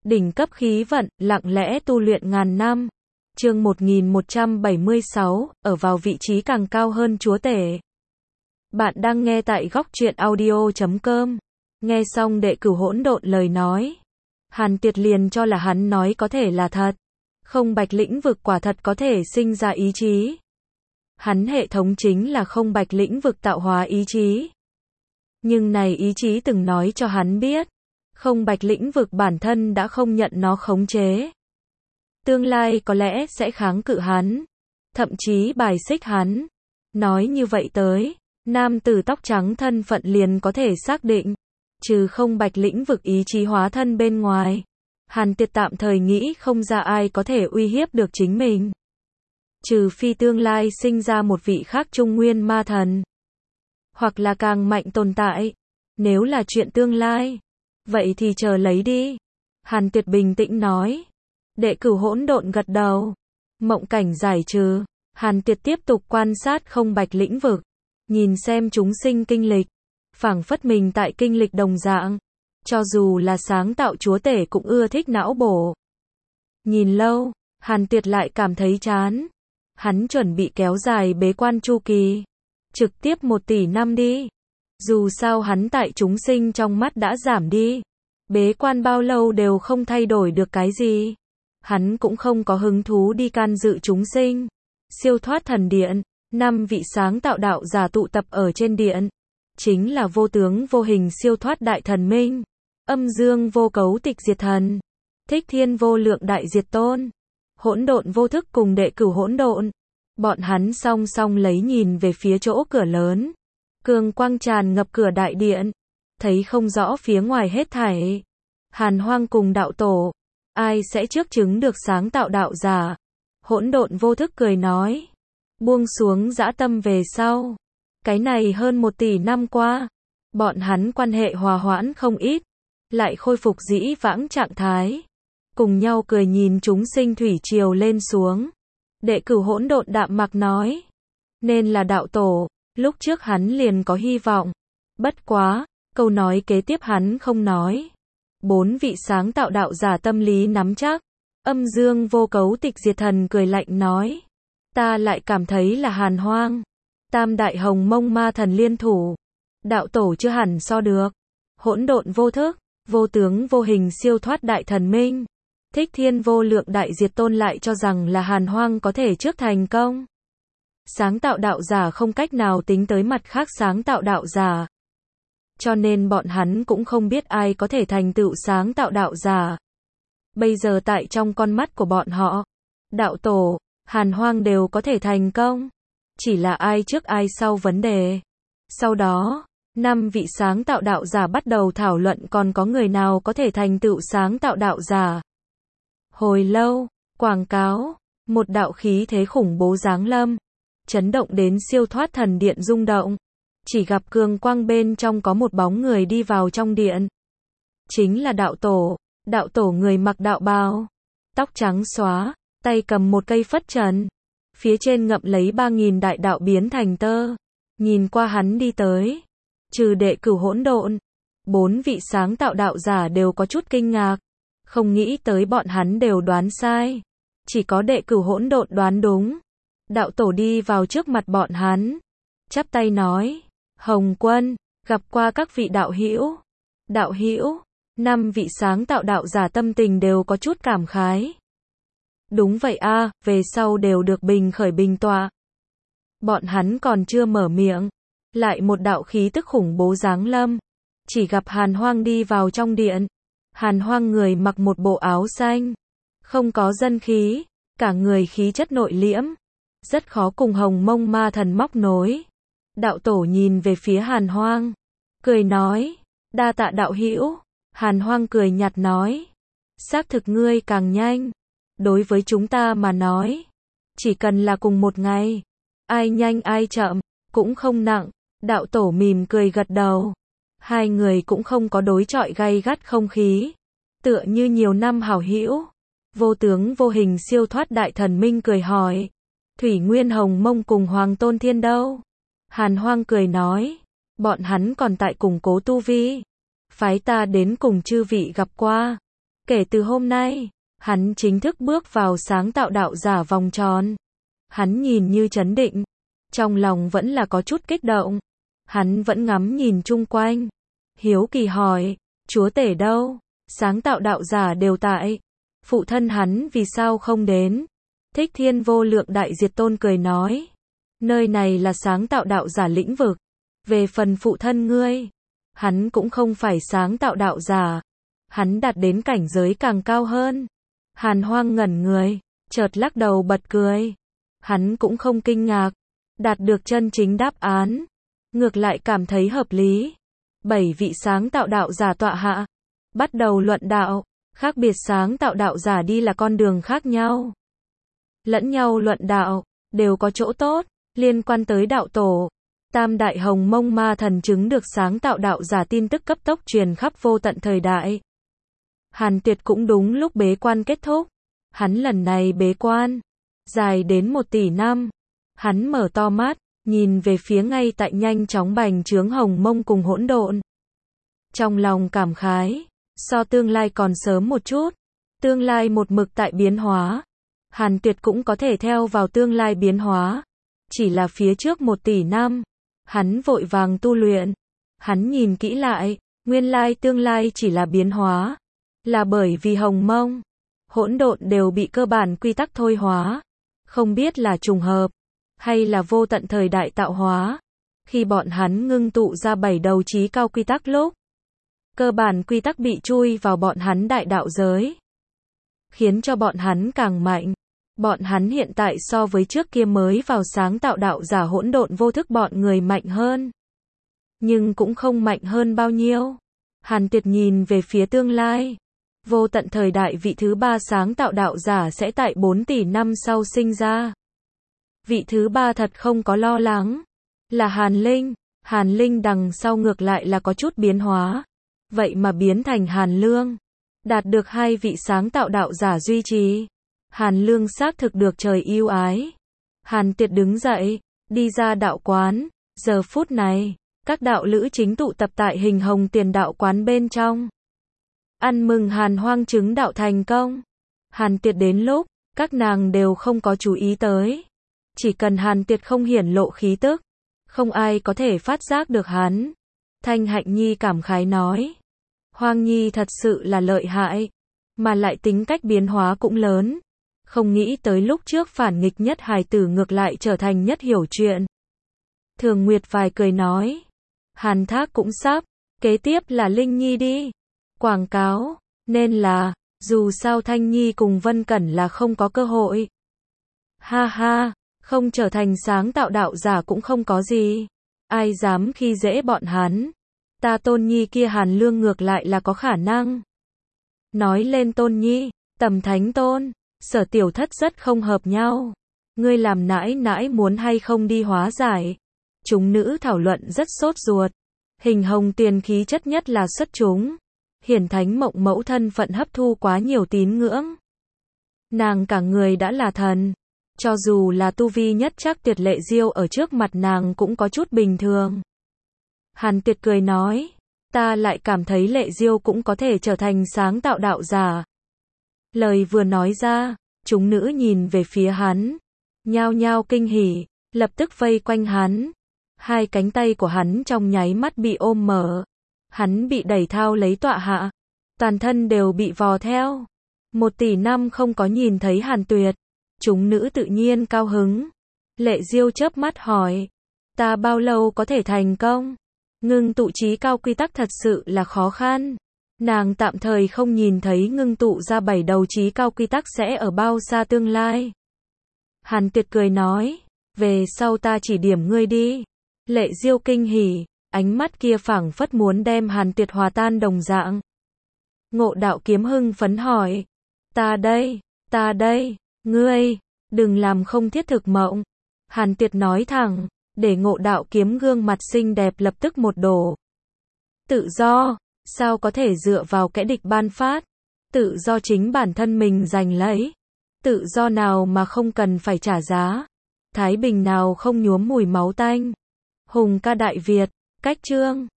Đỉnh cấp khí vận, lặng lẽ tu luyện ngàn năm. Chương 1176, ở vào vị trí càng cao hơn chúa tể. Bạn đang nghe tại góc truyện audio.com. Nghe xong Đệ Cửu Hỗn Độn lời nói, Hàn Tuyệt liền cho là hắn nói có thể là thật. Không bạch lĩnh vực quả thật có thể sinh ra ý chí. Hắn hệ thống chính là không bạch lĩnh vực tạo hóa ý chí. Nhưng này ý chí từng nói cho hắn biết, không bạch lĩnh vực bản thân đã không nhận nó khống chế. Tương lai có lẽ sẽ kháng cự hắn, thậm chí bài xích hắn. Nói như vậy tới, nam tử tóc trắng thân phận liền có thể xác định, trừ không bạch lĩnh vực ý chí hóa thân bên ngoài, Hàn Tuyệt tạm thời nghĩ không ra ai có thể uy hiếp được chính mình. Trừ phi tương lai sinh ra một vị khác trung nguyên ma thần, hoặc là càng mạnh tồn tại. Nếu là chuyện tương lai, vậy thì chờ lấy đi. Hàn Tuyệt bình tĩnh nói. Đệ Cửu Hỗn Độn gật đầu. Mộng cảnh giải trừ, Hàn Tuyệt tiếp tục quan sát không bạch lĩnh vực, nhìn xem chúng sinh kinh lịch, phảng phất mình tại kinh lịch đồng dạng. Cho dù là sáng tạo chúa tể cũng ưa thích não bổ. Nhìn lâu, Hàn Tuyệt lại cảm thấy chán. Hắn chuẩn bị kéo dài bế quan chu kỳ, trực tiếp 1 tỷ năm đi. Dù sao hắn tại chúng sinh trong mắt đã giảm đi. Bế quan bao lâu đều không thay đổi được cái gì. Hắn cũng không có hứng thú đi can dự chúng sinh. Siêu thoát thần điện, 5 vị sáng tạo đạo giả tụ tập ở trên điện. Chính là vô tướng vô hình siêu thoát đại thần minh, âm dương vô cấu tịch diệt thần, thích thiên vô lượng đại diệt tôn, hỗn độn vô thức cùng Đệ Cửu Hỗn Độn. Bọn hắn song song lấy nhìn về phía chỗ cửa lớn. Cường quang tràn ngập cửa đại điện, thấy không rõ phía ngoài hết thảy. Hàn Hoang cùng đạo tổ, ai sẽ trước chứng được sáng tạo đạo giả? Hỗn độn vô thức cười nói, buông xuống dã tâm về sau. Cái này hơn 1 tỷ năm qua, bọn hắn quan hệ hòa hoãn không ít, lại khôi phục dĩ vãng trạng thái, cùng nhau cười nhìn chúng sinh thủy triều lên xuống. Đệ Cửu Hỗn Độn đạm mạc nói, nên là đạo tổ, lúc trước hắn liền có hy vọng. Bất quá, câu nói kế tiếp hắn không nói. 4 vị sáng tạo đạo giả tâm lý nắm chắc. Âm dương vô cấu tịch diệt thần cười lạnh nói, ta lại cảm thấy là Hàn Hoang, Tam đại hồng mông ma thần liên thủ, đạo tổ chưa hẳn so được. Hỗn độn vô thức, vô tướng vô hình siêu thoát đại thần minh, thích thiên vô lượng đại diệt tôn lại cho rằng là Hàn Hoang có thể trước thành công. Sáng tạo đạo giả không cách nào tính tới mặt khác sáng tạo đạo giả, cho nên bọn hắn cũng không biết ai có thể thành tựu sáng tạo đạo giả. Bây giờ tại trong con mắt của bọn họ, đạo tổ, Hàn Hoang đều có thể thành công, chỉ là ai trước ai sau vấn đề. Sau đó, 5 vị sáng tạo đạo giả bắt đầu thảo luận còn có người nào có thể thành tựu sáng tạo đạo giả. Hồi lâu, quảng cáo, một đạo khí thế khủng bố giáng lâm, chấn động đến siêu thoát thần điện rung động. Chỉ gặp cường quang bên trong có một bóng người đi vào trong điện. Chính là đạo tổ người mặc đạo bào, tóc trắng xóa, tay cầm một cây phất trần, phía trên ngậm lấy 3000 đại đạo biến thành tơ. Nhìn qua hắn đi tới, trừ Đệ Cửu Hỗn Độn, 4 vị sáng tạo đạo giả đều có chút kinh ngạc, không nghĩ tới bọn hắn đều đoán sai, chỉ có Đệ Cửu Hỗn Độn đoán đúng. Đạo tổ đi vào trước mặt bọn hắn, chắp tay nói, Hồng Quân, gặp qua các vị đạo hữu. Đạo hữu, 5 vị sáng tạo đạo giả tâm tình đều có chút cảm khái. Đúng vậy a, về sau đều được bình khởi bình tọa. Bọn hắn còn chưa mở miệng, lại một đạo khí tức khủng bố giáng lâm, chỉ gặp Hàn Hoang đi vào trong điện. Hàn Hoang người mặc một bộ áo xanh, không có dân khí, cả người khí chất nội liễm, rất khó cùng hồng mông ma thần móc nối. Đạo tổ nhìn về phía Hàn Hoang, cười nói, đa tạ đạo hữu. Hàn Hoang cười nhạt nói, xác thực ngươi càng nhanh. Đối với chúng ta mà nói, chỉ cần là cùng một ngày, ai nhanh ai chậm, cũng không nặng. Đạo tổ mỉm cười gật đầu. Hai người cũng không có đối chọi gay gắt không khí, tựa như nhiều năm hảo hữu. Vô tướng vô hình siêu thoát đại thần minh cười hỏi, Thủy Nguyên Hồng Mông cùng Hoàng Tôn Thiên đâu? Hàn Hoang cười nói, bọn hắn còn tại củng cố tu vi, phái ta đến cùng chư vị gặp qua. Kể từ hôm nay, hắn chính thức bước vào sáng tạo đạo giả vòng tròn. Hắn nhìn như trấn định, trong lòng vẫn là có chút kích động. Hắn vẫn ngắm nhìn chung quanh, hiếu kỳ hỏi, chúa tể đâu? Sáng tạo đạo giả đều tại. Phụ thân hắn vì sao không đến? Thích Thiên Vô Lượng Đại Diệt Tôn cười nói, nơi này là sáng tạo đạo giả lĩnh vực. Về phần phụ thân ngươi, hắn cũng không phải sáng tạo đạo giả. Hắn đạt đến cảnh giới càng cao hơn. Hàn Hoang ngẩn người, chợt lắc đầu bật cười. Hắn cũng không kinh ngạc, đạt được chân chính đáp án. Ngược lại cảm thấy hợp lý. 7 vị sáng tạo đạo giả tọa hạ, bắt đầu luận đạo. Khác biệt sáng tạo đạo giả đi là con đường khác nhau. Lẫn nhau luận đạo, đều có chỗ tốt, liên quan tới đạo tổ. Tam đại hồng mông ma thần chứng được sáng tạo đạo giả tin tức cấp tốc truyền khắp vô tận thời đại. Hàn Tuyệt cũng đúng lúc bế quan kết thúc. Hắn lần này bế quan, dài đến 1 tỷ năm. Hắn mở to mắt, nhìn về phía ngay tại nhanh chóng bành trướng hồng mông cùng hỗn độn. Trong lòng cảm khái, so tương lai còn sớm một chút. Tương lai một mực tại biến hóa. Hàn Tuyệt cũng có thể theo vào tương lai biến hóa. Chỉ là phía trước 1 tỷ năm, hắn vội vàng tu luyện. Hắn nhìn kỹ lại, nguyên lai tương lai chỉ là biến hóa. Là bởi vì hồng mông, hỗn độn đều bị cơ bản quy tắc thôi hóa. Không biết là trùng hợp, hay là vô tận thời đại tạo hóa. Khi bọn hắn ngưng tụ ra 7 đầu chí cao quy tắc lúc, cơ bản quy tắc bị chui vào bọn hắn đại đạo giới, khiến cho bọn hắn càng mạnh. Bọn hắn hiện tại so với trước kia mới vào sáng tạo đạo giả hỗn độn vô thức bọn người mạnh hơn. Nhưng cũng không mạnh hơn bao nhiêu. Hàn Tuyệt nhìn về phía tương lai. Vô tận thời đại vị thứ 3 sáng tạo đạo giả sẽ tại 4 tỷ năm sau sinh ra. Vị thứ 3 thật không có lo lắng. Là Hàn Linh. Hàn Linh đằng sau ngược lại là có chút biến hóa. Vậy mà biến thành Hàn Lương. Đạt được 2 vị sáng tạo đạo giả duy trì. Hàn Lương xác thực được trời yêu ái. Hàn Tuyệt đứng dậy, đi ra đạo quán. Giờ phút này, các đạo lữ chính tụ tập tại Hình Hồng Tiền đạo quán bên trong. Ăn mừng Hàn Hoang chứng đạo thành công. Hàn Tuyệt đến lúc, các nàng đều không có chú ý tới. Chỉ cần Hàn Tuyệt không hiển lộ khí tức, không ai có thể phát giác được hắn. Thanh Hạnh Nhi cảm khái nói. Hoang Nhi thật sự là lợi hại, mà lại tính cách biến hóa cũng lớn. Không nghĩ tới lúc trước phản nghịch nhất hài tử ngược lại trở thành nhất hiểu chuyện. Thường Nguyệt vài cười nói. Hàn Thác cũng sắp, kế tiếp là Linh Nhi đi. Quảng cáo, nên là, dù sao Thanh Nhi cùng Vân Cẩn là không có cơ hội. Ha ha, không trở thành sáng tạo đạo giả cũng không có gì. Ai dám khi dễ bọn hắn. Ta Tôn Nhi kia Hàn Lương ngược lại là có khả năng. Nói lên Tôn Nhi, Tầm Thánh Tôn, Sở Tiểu Thất rất không hợp nhau. Ngươi làm nãi nãi muốn hay không đi hóa giải. Chúng nữ thảo luận rất sốt ruột. Hình Hồng Tiền khí chất nhất là xuất chúng. Hiển Thánh Mộng mẫu thân phận hấp thu quá nhiều tín ngưỡng. Nàng cả người đã là thần. Cho dù là tu vi nhất chắc Tuyệt Lệ Diêu ở trước mặt nàng cũng có chút bình thường. Hàn Tuyệt cười nói, ta lại cảm thấy Lệ Diêu cũng có thể trở thành sáng tạo đạo giả. Lời vừa nói ra, chúng nữ nhìn về phía hắn, nhao nhao kinh hỉ, lập tức vây quanh hắn. Hai cánh tay của hắn trong nháy mắt bị ôm mở. Hắn bị đẩy thao lấy tọa hạ. Toàn thân đều bị vò theo. 1 tỷ năm không có nhìn thấy Hàn Tuyệt. Chúng nữ tự nhiên cao hứng. Lệ Diêu chớp mắt hỏi. Ta bao lâu có thể thành công? Ngưng tụ chí cao quy tắc thật sự là khó khăn. Nàng tạm thời không nhìn thấy ngưng tụ ra 7 đầu chí cao quy tắc sẽ ở bao xa tương lai. Hàn Tuyệt cười nói. Về sau ta chỉ điểm ngươi đi. Lệ Diêu kinh hỉ. Ánh mắt kia phảng phất muốn đem Hàn Tuyệt hòa tan đồng dạng. Ngộ Đạo Kiếm hưng phấn hỏi. Ta đây, ngươi, đừng làm không thiết thực mộng. Hàn Tuyệt nói thẳng, để Ngộ Đạo Kiếm gương mặt xinh đẹp lập tức một đổ. Tự do, sao có thể dựa vào kẻ địch ban phát? Tự do chính bản thân mình giành lấy. Tự do nào mà không cần phải trả giá? Thái bình nào không nhuốm mùi máu tanh? Hùng ca Đại Việt, cách chương